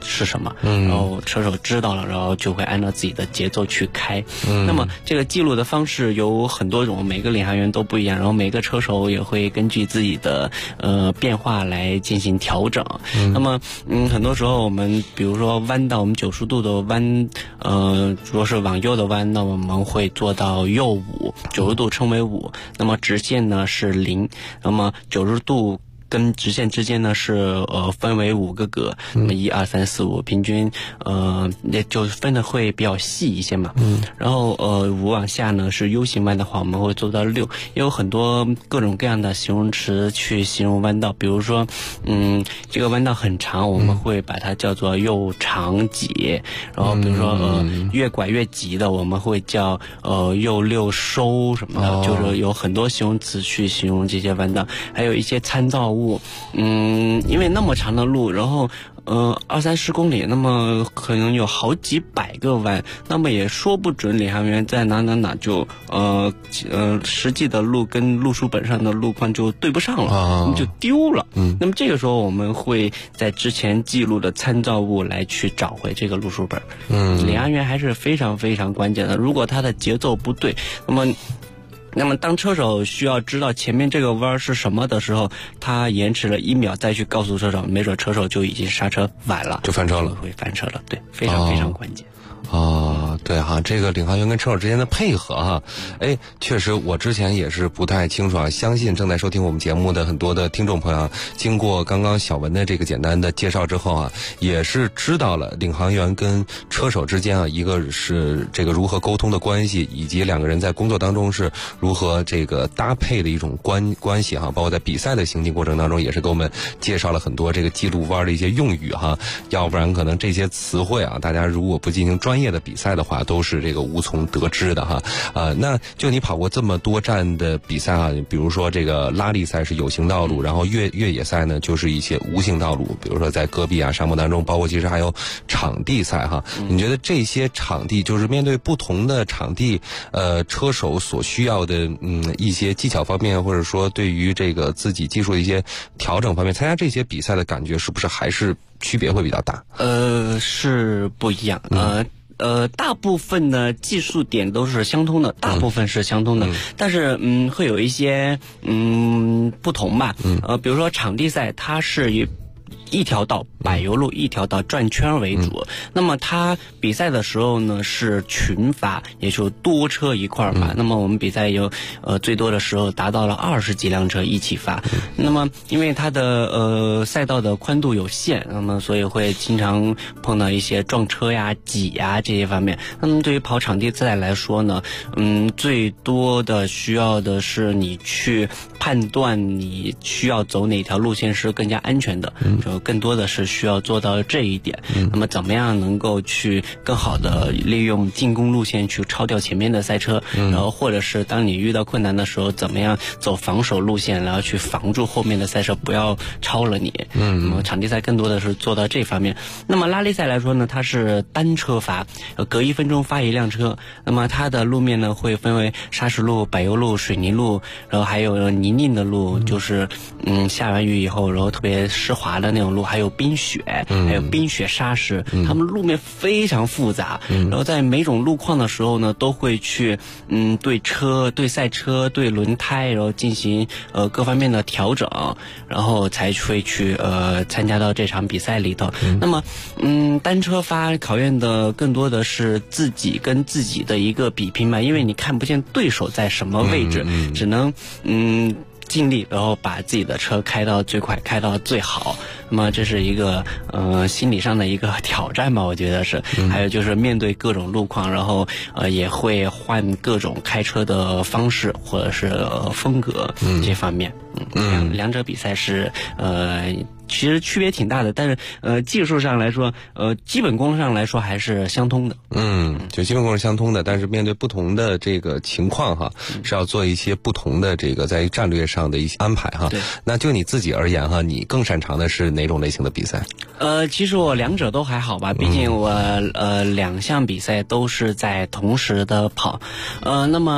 是什么，然后车手知道了，然后就会按照自己的节奏去开。那么这个记录的方式有很多种，每个领航员都不一样，然后每个车手也会根据自己的变化来进行调整。那么很多时候我们比如说弯道，我们90度的弯，如果是往右的弯，那我们会做到右5，90度称为5，那么直线呢是0，那么90度跟直线之间呢是分为5个格，那么1、2、3、4、5，平均也就分的会比较细一些嘛。然后5往下呢是 U 型弯的话，我们会做到6，也有很多各种各样的形容词去形容弯道，比如说这个弯道很长，我们会把它叫做又长挤，然后比如说越拐越急的，我们会叫又溜收什么的，就是有很多形容词去形容这些弯道，还有一些参照物。因为那么长的路，然后20-30公里，那么可能有好几百个弯，那么也说不准领航员在哪就实际的路跟路书本上的路况就对不上了，那么就丢了。那么这个时候我们会在之前记录的参照物来去找回这个路书本。领航员还是非常非常关键的，如果他的节奏不对，那么当车手需要知道前面这个弯是什么的时候，他延迟了1秒再去告诉车手，没准车手就已经刹车晚了， 就翻车了， 会翻车了。对，非常非常关键。 对哈，这个领航员跟车手之间的配合哈，确实我之前也是不太清楚啊。相信正在收听我们节目的很多的听众朋友啊，经过刚刚小文的这个简单的介绍之后啊，也是知道了领航员跟车手之间啊，一个是这个如何沟通的关系，以及两个人在工作当中是如何这个搭配的一种关系哈。包括在比赛的行进过程当中，也是给我们介绍了很多这个记录弯的一些用语哈。要不然可能这些词汇啊，大家如果不进行专业的比赛的话，都是这个无从得知的哈。那就你跑过这么多站的比赛啊，比如说这个拉力赛是有形道路，然后越野赛呢就是一些无形道路，比如说在戈壁啊、沙漠当中，包括其实还有场地赛哈。你觉得这些场地就是面对不同的场地，车手所需要的一些技巧方面，或者说对于这个自己技术的一些调整方面，参加这些比赛的感觉是不是还是区别会比较大？ 是不一样。大部分的技术点都是相通的，大部分是相通的，但是会有一些不同吧。比如说场地赛，它是以一条道柏油路一条道转圈为主，那么它比赛的时候呢是群发，也就多车一块发。那么我们比赛有最多的时候达到了20几辆车一起发。那么因为它的赛道的宽度有限，那么所以会经常碰到一些撞车呀、挤呀这些方面。那么对于跑场地赛来说呢，最多的需要的是你去判断你需要走哪条路线是更加安全的，就更多的是需要做到这一点。那么怎么样能够去更好的利用进攻路线去超掉前面的赛车，然后或者是当你遇到困难的时候，怎么样走防守路线，然后去防住后面的赛车不要超了你。那么场地赛更多的是做到这方面。那么拉力赛来说呢，它是单车发，隔1分钟发一辆车。那么它的路面呢会分为砂石路、柏油路、水泥路，然后还有泥泞的路，就是下完雨以后然后特别湿滑的那种路，还有冰雪，还有冰雪砂石，它们路面非常复杂。然后在每种路况的时候呢，都会去对车、对赛车、对轮胎，然后进行各方面的调整，然后才会去参加到这场比赛里头。那么单车发考验的更多的是自己跟自己的一个比拼嘛，因为你看不见对手在什么位置，只能尽力，然后把自己的车开到最快，开到最好。那么这是一个心理上的一个挑战吧，我觉得是。还有就是面对各种路况，然后也会换各种开车的方式或者是风格这方面。两者比赛是其实区别挺大的，但是技术上来说，基本功上来说还是相通的。 就基本功是相通的，但是面对不同的这个情况哈，是要做一些不同的这个在战略上的一些安排哈。那就你自己而言哈，你更擅长的是哪种类型的比赛？ 其实我两者都还好吧，毕竟我2项比赛都是在同时的跑。那么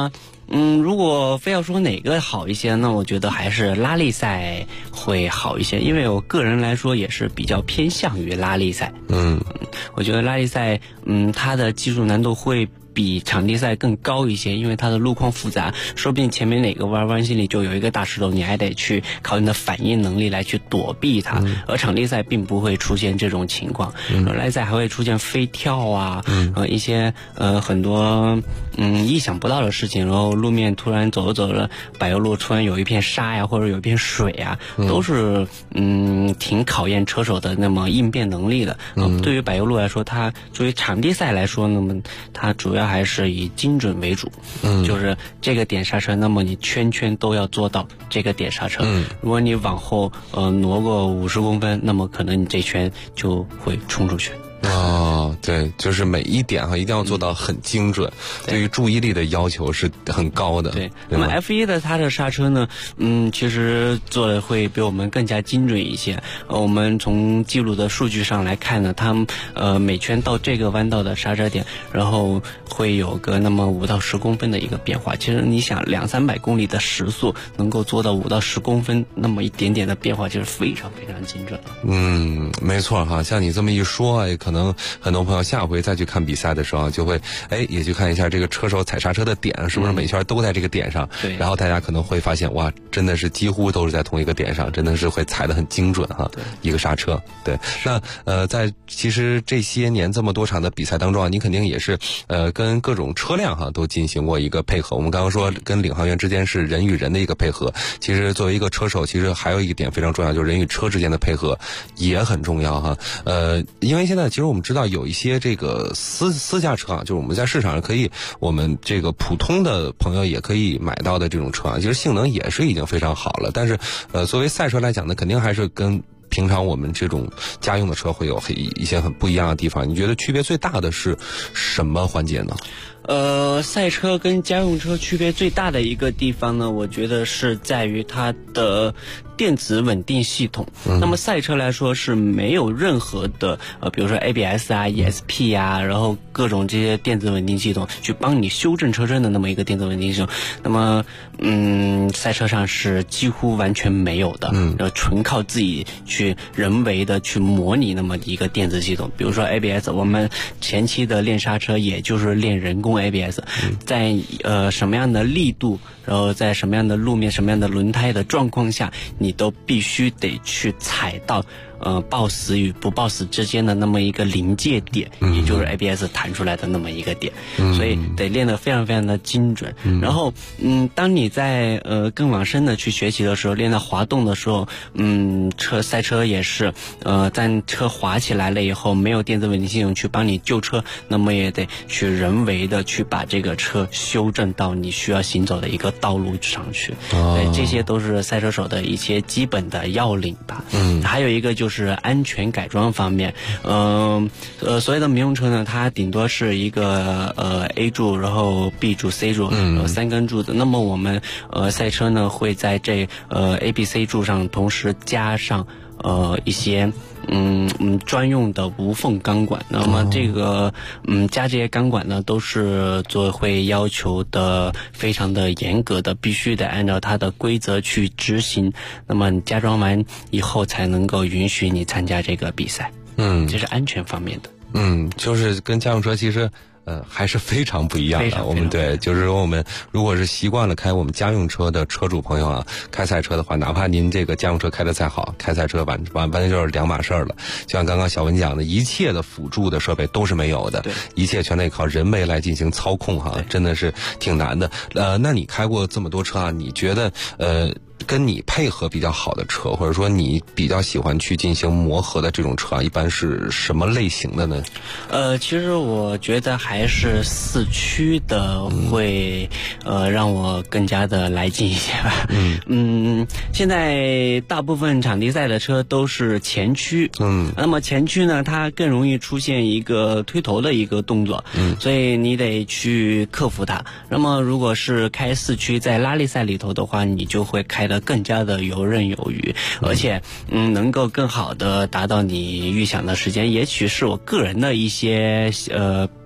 如果非要说哪个好一些，那我觉得还是拉力赛会好一些，因为我个人来说也是比较偏向于拉力赛。我觉得拉力赛，它的技术难度会比场地赛更高一些，因为它的路况复杂，说不定前面哪个弯心里就有一个大石头，你还得去靠你的反应能力来去躲避它。而场地赛并不会出现这种情况，拉力赛还会出现飞跳啊，一些很多意想不到的事情，然后路面突然走着柏油路突然有一片沙呀，或者有一片水呀，都是挺考验车手的那么应变能力的。对于柏油路来说，它作为场地赛来说，那么它主要还是以精准为主，就是这个点刹车，那么你圈圈都要做到这个点刹车。如果你往后挪个50公分，那么可能你这圈就会冲出去。 对，就是每一点一定要做到很精准，对于注意力的要求是很高的。 对，那么 F1 的它的刹车呢，其实做的会比我们更加精准一些。我们从记录的数据上来看呢，它每圈到这个弯道的刹车点，然后会有个那么5到10公分的一个变化。其实你想200-300公里的时速能够做到5到10公分那么一点点的变化，就是非常非常精准了。 没错哈，像你这么一说，可能很多朋友下回再去看比赛的时候，就会也去看一下这个车手踩刹车的点是不是每圈都在这个点上。 对， 然后大家可能会发现，哇，真的是几乎都是在同一个点上，真的是会踩得很精准哈。一个刹车。对，那在其实这些年这么多场的比赛当中你肯定也是跟各种车辆都进行过一个配合。我们刚刚说跟领航员之间是人与人的一个配合，其实作为一个车手，其实还有一点非常重要，就是人与车之间的配合也很重要哈。因为现在其实我们知道有一些这个私家车就是我们在市场上可以，我们这个普通的朋友也可以买到的这种车其实性能也是已经非常好了。但是作为赛车来讲呢，肯定还是跟平常我们这种家用的车会有一些很不一样的地方。你觉得区别最大的是什么环节呢？ 赛车跟家用车区别最大的一个地方呢，我觉得是在于它的电子稳定系统。那么赛车来说是没有任何的比如说 ABS ESP 然后各种这些电子稳定系统去帮你修正车身的那么一个电子稳定系统。那么赛车上是几乎完全没有的，纯靠自己去人为的去模拟那么一个电子系统。比如说 ABS， 我们前期的练刹车也就是练人工ABS， 在什么样的力度，然后在什么样的路面、什么样的轮胎的状况下，你都必须得去踩到抱死与不抱死之间的那么一个临界点，也就是 ABS 弹出来的那么一个点，所以得练得非常非常的精准。然后当你在更往深的去学习的时候，练到滑动的时候，赛车也是在车滑起来了以后，没有电子稳定系统去帮你救车，那么也得去人为的去把这个车修正到你需要行走的一个道路上去。这些都是赛车手的一些基本的要领吧。还有一个就是安全改装方面，所谓的民用车呢，它顶多是一个A 柱，然后 B 柱 C 柱，然后3根柱子。那么我们赛车呢会在这A、B、C 柱上同时加上一些专用的无缝钢管。那么这个加这些钢管呢，都是会要求的非常的严格的，必须得按照它的规则去执行。那么你加装完以后才能够允许你参加这个比赛。这是安全方面的。 就是跟家用车其实还是非常不一样的。我们对，就是说我们如果是习惯了开我们家用车的车主朋友开赛车的话，哪怕您这个家用车开得再好，开赛车完全就是两码事儿了。就像刚刚小文讲的，一切的辅助的设备都是没有的，一切全得靠人为来进行操控真的是挺难的。那你开过这么多车你觉得跟你配合比较好的车，或者说你比较喜欢去进行磨合的这种车一般是什么类型的呢？ 其实我觉得还是4驱的会让我更加的来劲一些吧。现在大部分场地赛的车都是前驱，那么前驱呢，它更容易出现一个推头的一个动作，所以你得去克服它。那么如果是开4驱，在拉力赛里头的话，你就会开得更加的游刃有余，而且能够更好的达到你预想的时间。也许是我个人的一些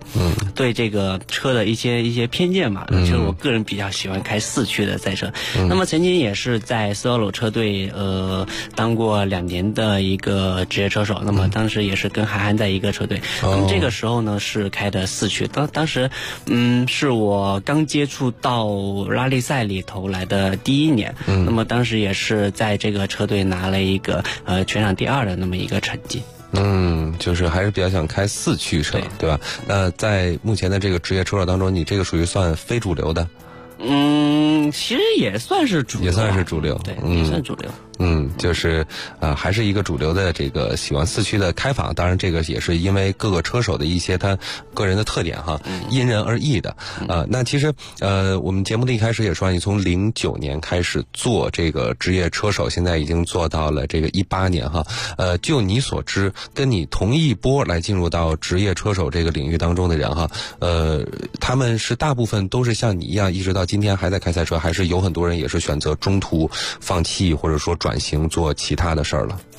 对这个车的一些偏见吧。其实我个人比较喜欢开4驱的赛车。那么曾经也是在斯巴鲁车队当过2年的一个职业车手。那么当时也是跟韩寒在一个车队。那么这个时候呢是开的4驱。当时是我刚接触到拉力赛里头来的第1年。那么当时也是在这个车队拿了一个全场第2的那么一个成绩。 就是还是比较想开4驱车，对吧？在目前的这个职业车手当中，你这个属于算非主流的？ 其实也算是主流， 也算是主流， 对，也算主流。 就是还是一个主流的这个喜欢4驱的开法。当然，这个也是因为各个车手的一些他个人的特点哈，因人而异的。那其实我们节目的一开始也说，你从09年开始做这个职业车手，现在已经做到了这个18年哈。就你所知，跟你同一波来进入到职业车手这个领域当中的人哈，他们是大部分都是像你一样一直到今天还在开赛车，还是有很多人也是选择中途放弃或者说转型做其他的事儿了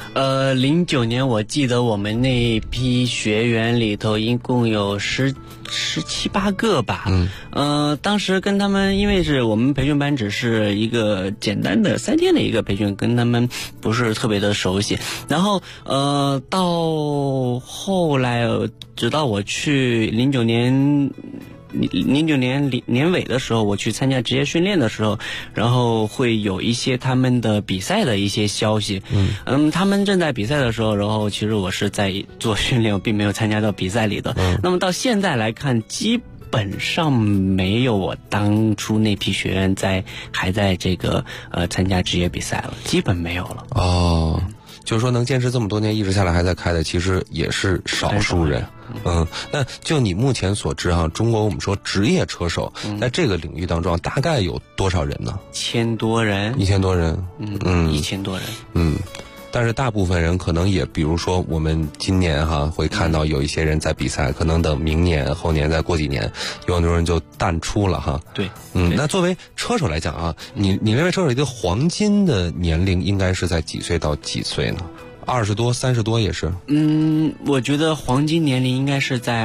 ？09年我记得我们那批学员里头一共有17、18个吧。当时跟他们，因为是我们培训班只是一个简单的3天的一个培训，跟他们不是特别的熟悉。然后到后来，直到我去09年年尾的时候，我去参加职业训练的时候，然后会有一些他们的比赛的一些消息。他们正在比赛的时候，然后其实我是在做训练，我并没有参加到比赛里的。那么到现在来看，基本上没有我当初那批学员还在这个参加职业比赛了，基本没有了。 就是说能坚持这么多年一直下来还在开的，其实也是少数人。那就你目前所知中国我们说职业车手在这个领域当中大概有多少人呢 ？1000多人。 1000多人。 1000多人。 但是大部分人可能也，比如说我们今年会看到有一些人在比赛，可能等明年、后年再过几年，有很多人就淡出了哈。 对。 那作为车手来讲你认为车手一个黄金的年龄应该是在几岁到几岁呢？20多、30多也是。 我觉得黄金年龄应该是在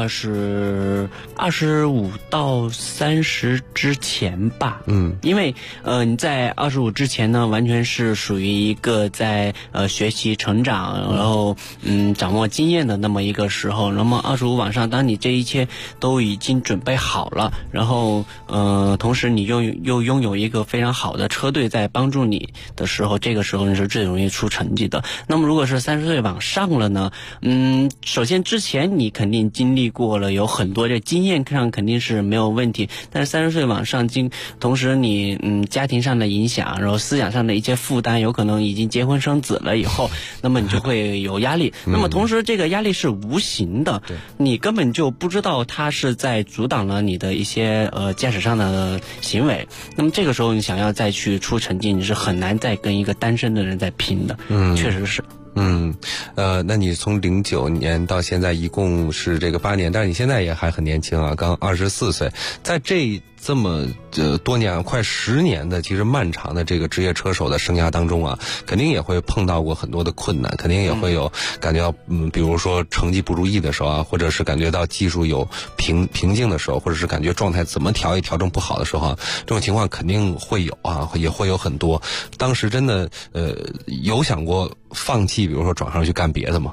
25到30之前吧。因为你在25之前呢，完全是属于一个在学习成长，然后掌握经验的那么一个时候。那么25往上，当你这一切都已经准备好了，然后同时你又拥有一个非常好的车队在帮助你的时候，这个时候你是最容易出成绩的。那么如果是30岁往上了呢？首先之前你肯定经历过了，有很多这经验上肯定是没有问题。但是30岁往上同时你家庭上的影响，然后思想上的一些负担，有可能已经结婚生子了以后，那么你就会有压力。那么同时这个压力是无形的，你根本就不知道它是在阻挡了你的一些驾驶上的行为。那么这个时候你想要再去出成绩，你是很难再跟一个单身的人在拼的。确实是。 那你从09年到现在一共是这个8年，但是你现在也还很年轻刚24岁，在这么多年快10年的其实漫长的这个职业车手的生涯当中肯定也会碰到过很多的困难，肯定也会有感觉到比如说成绩不如意的时候或者是感觉到技术有瓶颈的时候，或者是感觉状态怎么调也调整不好的时候这种情况肯定会有也会有很多。当时真的有想过放弃，比如说转行去干别的吗？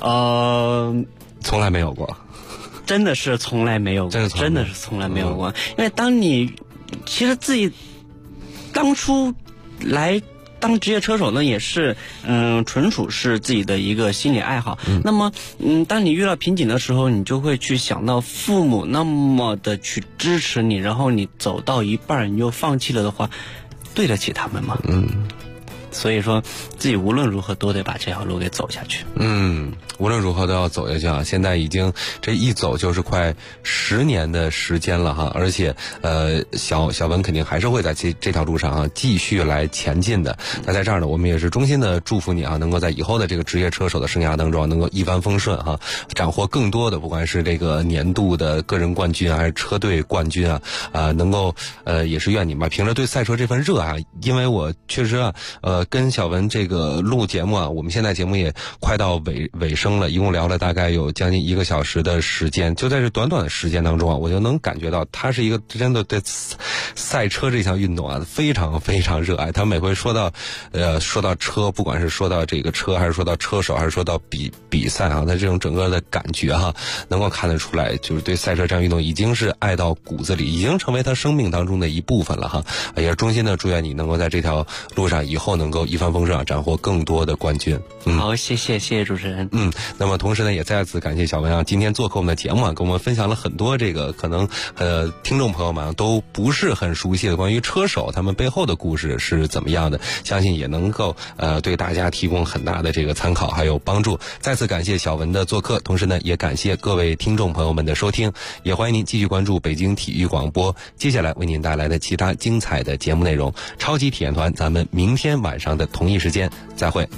从来没有过。 真的是从来没有过，真的是从来没有过。因为当你其实自己当初来当职业车手呢，也是纯属是自己的一个心理爱好。那么当你遇到瓶颈的时候，你就会去想到父母那么的去支持你，然后你走到一半你又放弃了的话，对得起他们吗？所以说自己无论如何都得把这条路给走下去。 无论如何都要走下去现在已经这一走就是快10年的时间了而且小文肯定还是会在这条路上继续来前进的。那在这儿呢，我们也是衷心的祝福你能够在以后的这个职业车手的生涯当中能够一帆风顺斩获更多的不管是这个年度的个人冠军还是车队冠军能够也是愿你吧凭着对赛车这份热爱，因为我确实跟小文这个录节目啊，我们现在节目也快到尾声了，一共聊了大概有将近1个小时的时间。就在这短短的时间当中啊，我就能感觉到他是一个真的对赛车这项运动啊非常非常热爱。他每回说到车，不管是说到这个车，还是说到车手，还是说到比赛啊，他这种整个的感觉哈，能够看得出来，就是对赛车这项运动已经是爱到骨子里，已经成为他生命当中的一部分了哈。也是衷心的祝愿你能够在这条路上以后能够一帆风顺，斩获更多的冠军。 好，谢谢主持人。 那么同时呢，也再次感谢小文啊，今天做客我们的节目啊，跟我们分享了很多这个可能听众朋友们都不是很熟悉的关于车手他们背后的故事是怎么样的，相信也能够对大家提供很大的这个参考还有帮助。再次感谢小文的做客，同时呢，也感谢各位听众朋友们的收听，也欢迎您继续关注北京体育广播接下来为您带来的其他精彩的节目内容。超级体验团，咱们明天晚上的同一时间再会。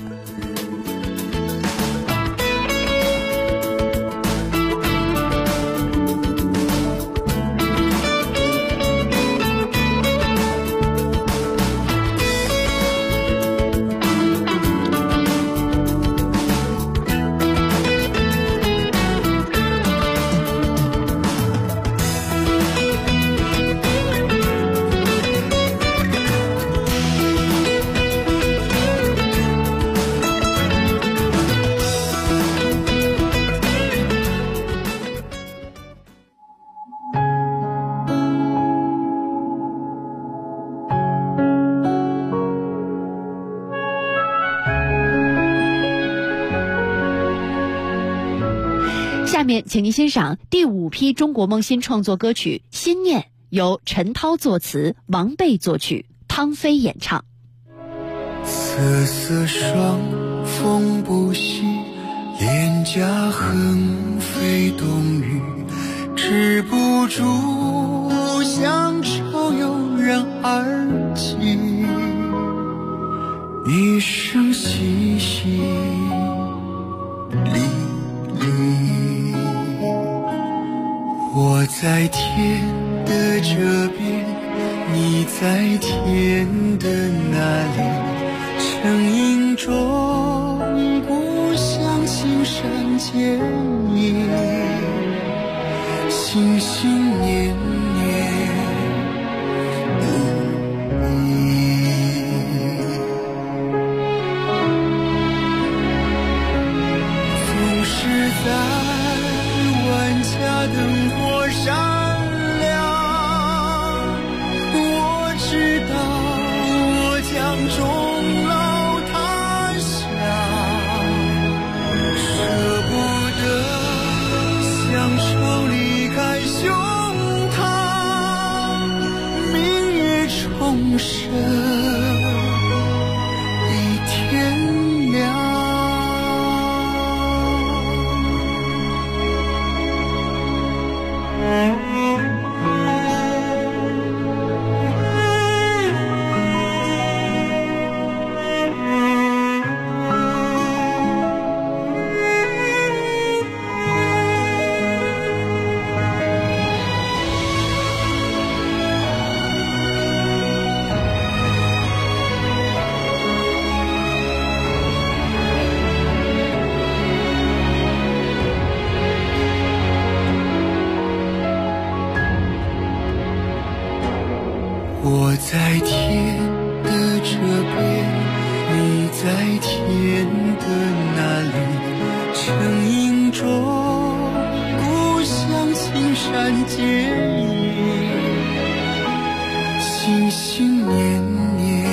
下面请您欣赏第5批中国梦新创作歌曲《心念》，由陈涛作词，王贝作曲，汤飞演唱。 瑟瑟霜，风不息，脸颊横飞冬雨，止不住乡愁油然而起，一声淅淅沥沥。我在天的这边，你在天的那里，成影中故乡青山见影，心心念念总是在万家灯火闪亮，我知道我将终老他乡，舍不得乡愁离开胸膛，明月重生一天亮。我在天的这边，你在天的那里，成影中故乡青山见影，心心念念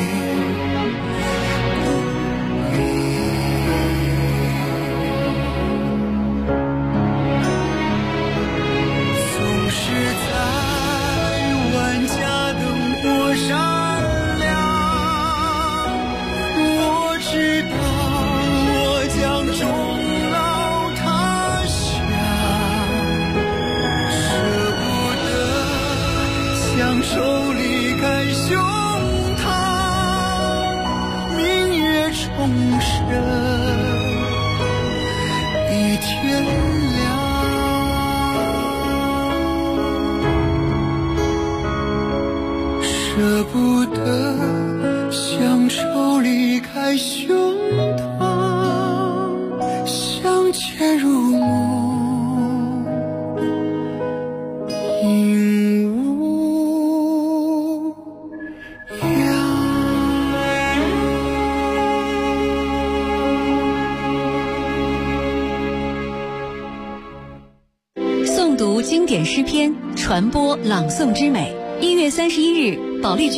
总是在万家灯火闪亮，我知道我将终老他乡，舍不得乡愁离开胸膛，明月重生一天亮。舍不得乡愁离开胸膛，相见如梦，应无恙。 诵读经典诗篇，传播朗诵之美。1月31日，保利